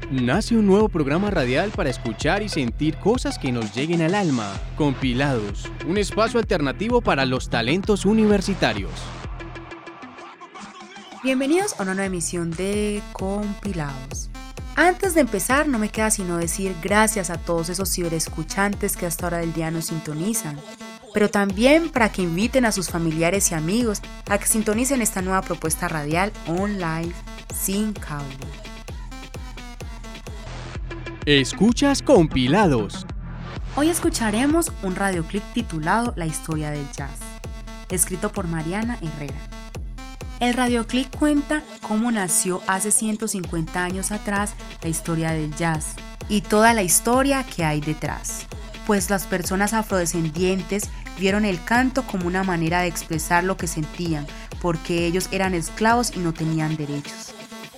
Nace un nuevo programa radial para escuchar y sentir cosas que nos lleguen al alma. Compilados, un espacio alternativo para los talentos universitarios. Bienvenidos a una nueva emisión de Compilados. Antes de empezar, no me queda sino decir gracias a todos esos ciberescuchantes que a esta hora del día nos sintonizan, pero también para que inviten a sus familiares y amigos a que sintonicen esta nueva propuesta radial online sin cable. Escuchas Compilados. Hoy escucharemos un radioclip titulado La historia del jazz, escrito por Mariana Herrera. El radioclip cuenta cómo nació hace 150 años atrás la historia del jazz y toda la historia que hay detrás, pues las personas afrodescendientes vieron el canto como una manera de expresar lo que sentían, porque ellos eran esclavos y no tenían derechos.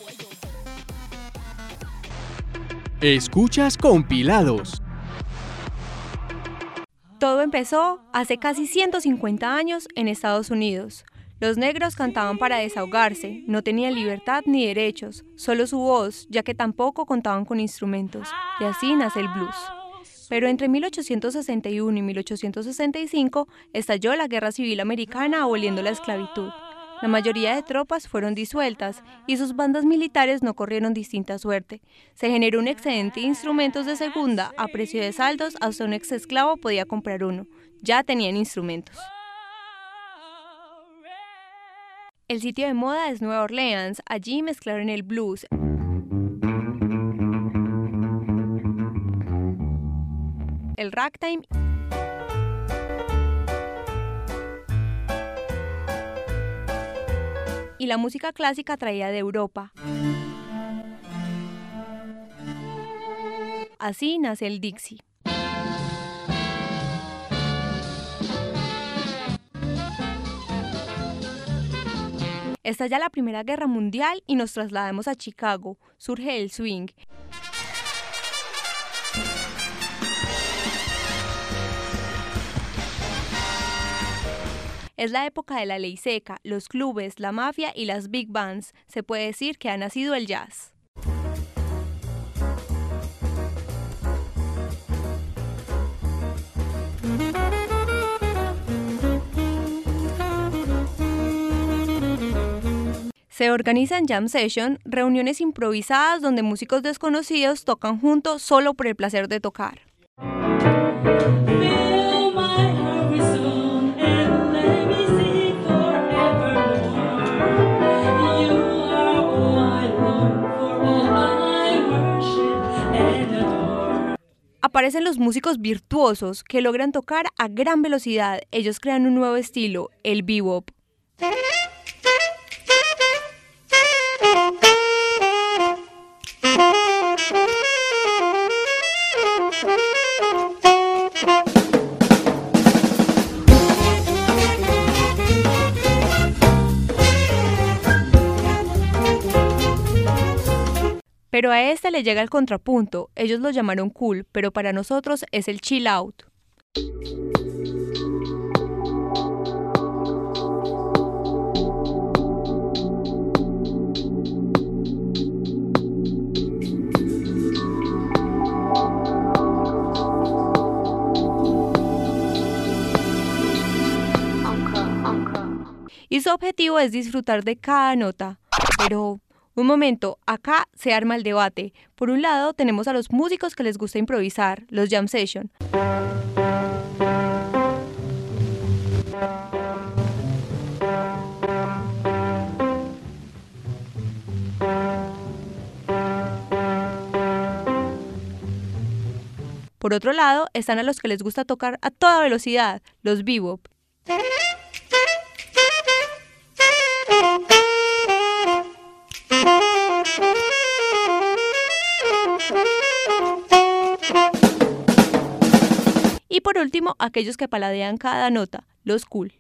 Escuchas Compilados. Todo empezó hace casi 150 años en Estados Unidos. Los negros cantaban para desahogarse, no tenían libertad ni derechos, solo su voz, ya que tampoco contaban con instrumentos, y así nace el blues. Pero entre 1861 y 1865 estalló la Guerra Civil Americana aboliendo la esclavitud. La mayoría de tropas fueron disueltas y sus bandas militares no corrieron distinta suerte. Se generó un excedente de instrumentos de segunda a precio de saldos, hasta un ex esclavo podía comprar uno. Ya tenían instrumentos. El sitio de moda es Nueva Orleans, allí mezclaron el blues, el ragtime y la música clásica traída de Europa. Así nace el Dixie. Estalla la Primera Guerra Mundial y nos trasladamos a Chicago. Surge el swing. Es la época de la ley seca, los clubes, la mafia y las big bands. Se puede decir que ha nacido el jazz. Se organizan jam sessions, reuniones improvisadas donde músicos desconocidos tocan juntos solo por el placer de tocar. Aparecen los músicos virtuosos que logran tocar a gran velocidad. Ellos crean un nuevo estilo, el bebop. Pero a este le llega el contrapunto, ellos lo llamaron cool, pero para nosotros es el chill out. Y su objetivo es disfrutar de cada nota, pero... Un momento, acá se arma el debate. Por un lado tenemos a los músicos que les gusta improvisar, los jam session. Por otro lado están a los que les gusta tocar a toda velocidad, los bebop. Y por último, aquellos que paladean cada nota, los cool.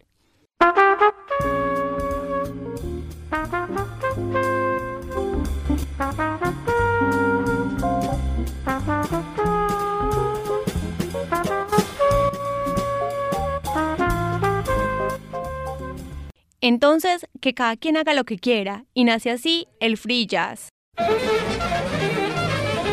Entonces, que cada quien haga lo que quiera, y nace así el free jazz.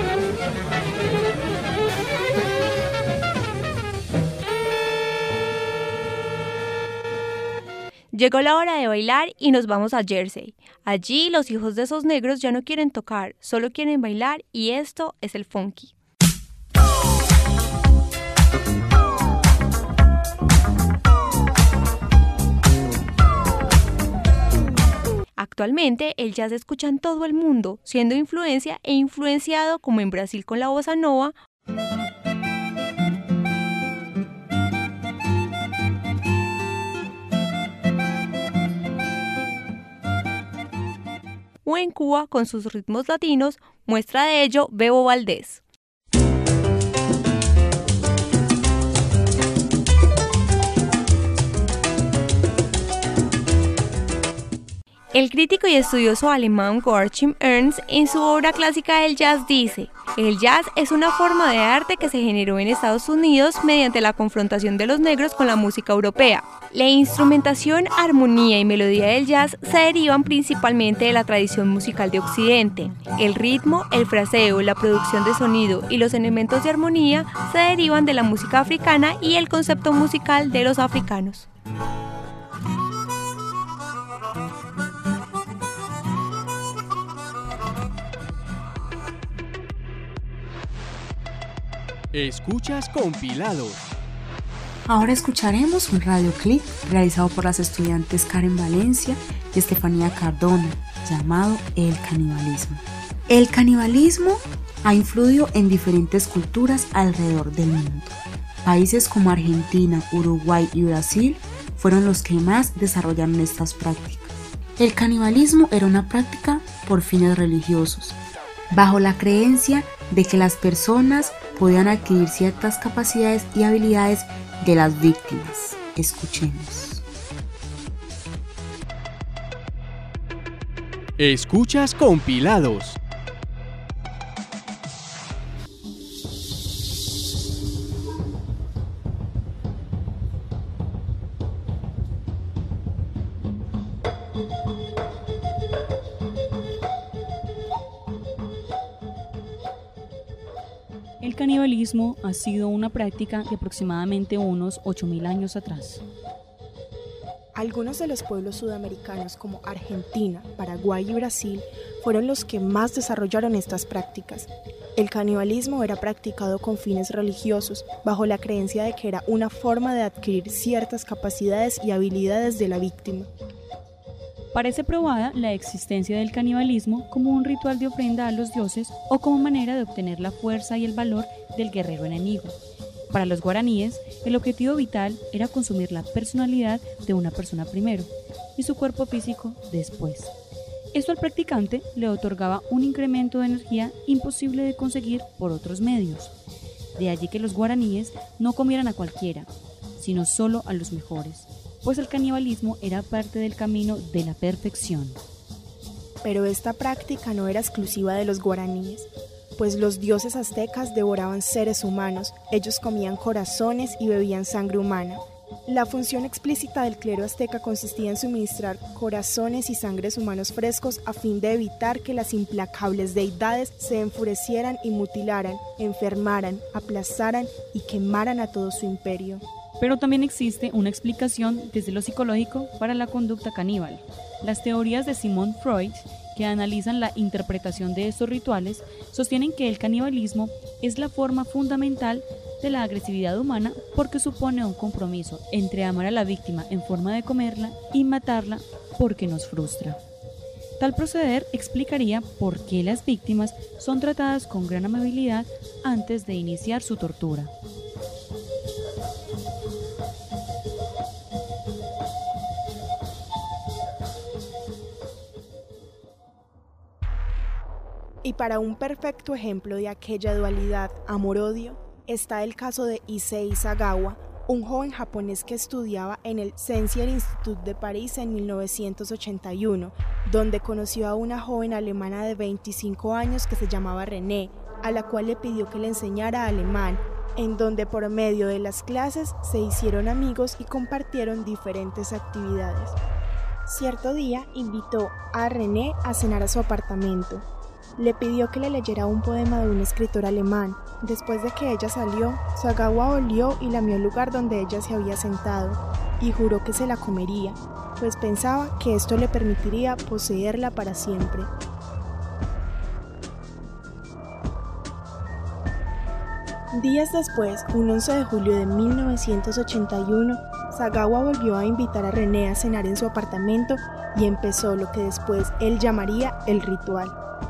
Llegó la hora de bailar y nos vamos a Jersey. Allí los hijos de esos negros ya no quieren tocar, solo quieren bailar y esto es el funky. Actualmente el jazz se escucha en todo el mundo, siendo influencia e influenciado como en Brasil con la bossa nova o en Cuba con sus ritmos latinos, muestra de ello Bebo Valdés. El crítico y estudioso alemán Joachim Ernst, en su obra clásica del jazz, dice: el jazz es una forma de arte que se generó en Estados Unidos mediante la confrontación de los negros con la música europea. La instrumentación, armonía y melodía del jazz se derivan principalmente de la tradición musical de Occidente. El ritmo, el fraseo, la producción de sonido y los elementos de armonía se derivan de la música africana y el concepto musical de los africanos. Escuchas compilados. Ahora escucharemos un radioclip realizado por las estudiantes Karen Valencia y Estefanía Cardona, llamado El Canibalismo. El canibalismo ha influido en diferentes culturas alrededor del mundo. Países como Argentina, Uruguay y Brasil fueron los que más desarrollaron estas prácticas. El canibalismo era una práctica por fines religiosos, bajo la creencia de que las personas podían adquirir ciertas capacidades y habilidades de las víctimas. Escuchemos. Escuchas compilados. El canibalismo ha sido una práctica de aproximadamente unos 8.000 años atrás. Algunos de los pueblos sudamericanos como Argentina, Paraguay y Brasil fueron los que más desarrollaron estas prácticas. El canibalismo era practicado con fines religiosos, bajo la creencia de que era una forma de adquirir ciertas capacidades y habilidades de la víctima. Parece probada la existencia del canibalismo como un ritual de ofrenda a los dioses o como manera de obtener la fuerza y el valor del guerrero enemigo. Para los guaraníes, el objetivo vital era consumir la personalidad de una persona primero y su cuerpo físico después. Esto al practicante le otorgaba un incremento de energía imposible de conseguir por otros medios. De allí que los guaraníes no comieran a cualquiera, sino solo a los mejores, pues el canibalismo era parte del camino de la perfección. Pero esta práctica no era exclusiva de los guaraníes, pues los dioses aztecas devoraban seres humanos, ellos comían corazones y bebían sangre humana. La función explícita del clero azteca consistía en suministrar corazones y sangres humanos frescos a fin de evitar que las implacables deidades se enfurecieran y mutilaran, enfermaran, aplazaran y quemaran a todo su imperio. Pero también existe una explicación desde lo psicológico para la conducta caníbal. Las teorías de Sigmund Freud, que analizan la interpretación de estos rituales, sostienen que el canibalismo es la forma fundamental de la agresividad humana porque supone un compromiso entre amar a la víctima en forma de comerla y matarla porque nos frustra. Tal proceder explicaría por qué las víctimas son tratadas con gran amabilidad antes de iniciar su tortura. Y para un perfecto ejemplo de aquella dualidad amor-odio, está el caso de Issei Sagawa, un joven japonés que estudiaba en el Censier Institute de París en 1981, donde conoció a una joven alemana de 25 años que se llamaba René, a la cual le pidió que le enseñara alemán, en donde por medio de las clases se hicieron amigos y compartieron diferentes actividades. Cierto día invitó a René a cenar a su apartamento. Le pidió que le leyera un poema de un escritor alemán. Después de que ella salió, Sagawa olió y lamió el lugar donde ella se había sentado y juró que se la comería. pues pensaba que esto le permitiría poseerla para siempre. Días después, un 11 de julio de 1981, Sagawa volvió a invitar a René a cenar en su apartamento y empezó lo que después él llamaría el ritual.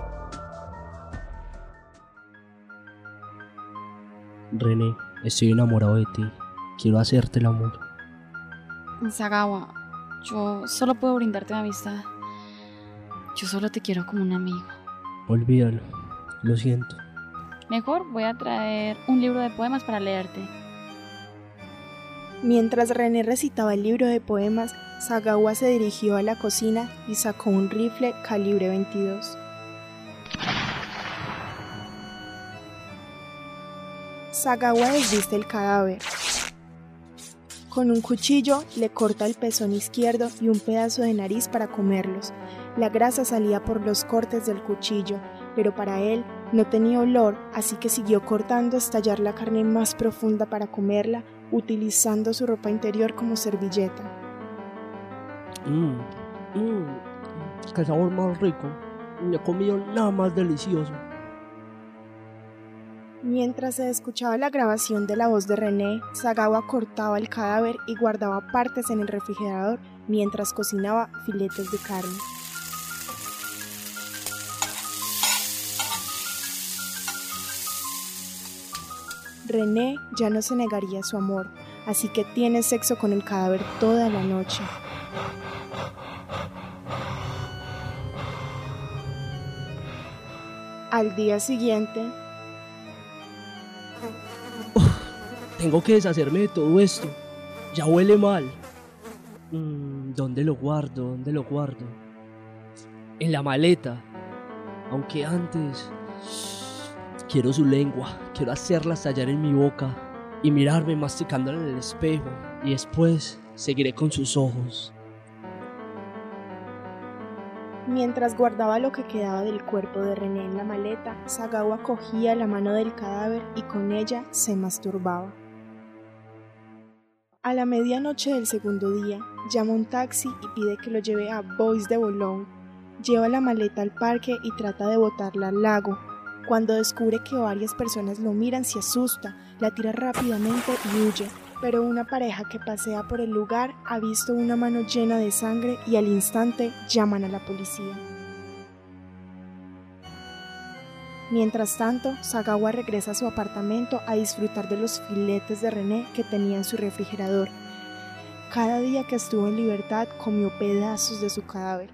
René, estoy enamorado de ti. Quiero hacerte el amor. Sagawa, yo solo puedo brindarte mi amistad. Yo solo te quiero como un amigo. Olvídalo, lo siento. Mejor voy a traer un libro de poemas para leerte. Mientras René recitaba el libro de poemas, Sagawa se dirigió a la cocina y sacó un rifle calibre 22. Sagawa desviste el cadáver. Con un cuchillo le corta el pezón izquierdo y un pedazo de nariz para comerlos. La grasa salía por los cortes del cuchillo, pero para él no tenía olor, así que siguió cortando hasta hallar la carne más profunda para comerla, utilizando su ropa interior como servilleta. Qué sabor más rico. No he comido nada más delicioso. Mientras se escuchaba la grabación de la voz de René, Sagawa cortaba el cadáver y guardaba partes en el refrigerador mientras cocinaba filetes de carne. René ya no se negaría su amor, así que tiene sexo con el cadáver toda la noche. Al día siguiente, Tengo que deshacerme de todo esto. Ya huele mal. ¿Dónde lo guardo? ¿Dónde lo guardo? En la maleta. Aunque antes quiero su lengua. Quiero hacerla estallar en mi boca y mirarme masticándola en el espejo. Y después seguiré con sus ojos. mientras guardaba lo que quedaba del cuerpo de René en la maleta, Sagawa cogía la mano del cadáver y con ella se masturbaba. A la medianoche del segundo día, llama un taxi y pide que lo lleve a Bois de Boulogne. Lleva la maleta al parque y trata de botarla al lago. Cuando descubre que varias personas lo miran, se asusta, la tira rápidamente y huye. Pero una pareja que pasea por el lugar ha visto una mano llena de sangre y al instante llaman a la policía. Mientras tanto, Sagawa regresa a su apartamento a disfrutar de los filetes de René que tenía en su refrigerador. Cada día que estuvo en libertad comió pedazos de su cadáver.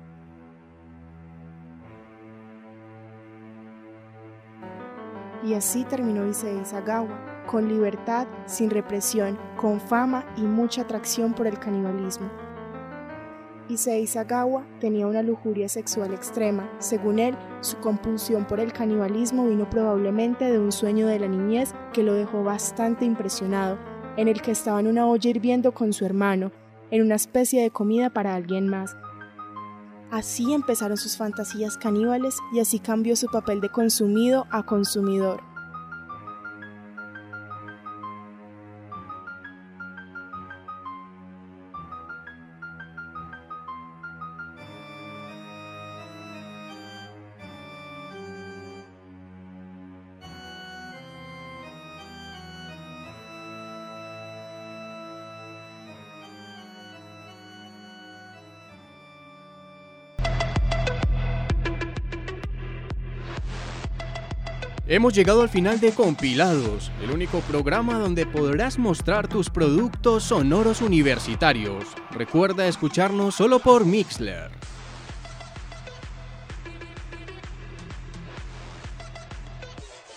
Y así terminó Issei Sagawa, con libertad, sin represión, con fama y mucha atracción por el canibalismo. Issei Sagawa tenía una lujuria sexual extrema. Según él, su compulsión por el canibalismo vino probablemente de un sueño de la niñez que lo dejó bastante impresionado, en el que estaba en una olla hirviendo con su hermano, en una especie de comida para alguien más. Así empezaron sus fantasías caníbales y así cambió su papel de consumido a consumidor. Hemos llegado al final de Compilados, el único programa donde podrás mostrar tus productos sonoros universitarios. Recuerda escucharnos solo por Mixler.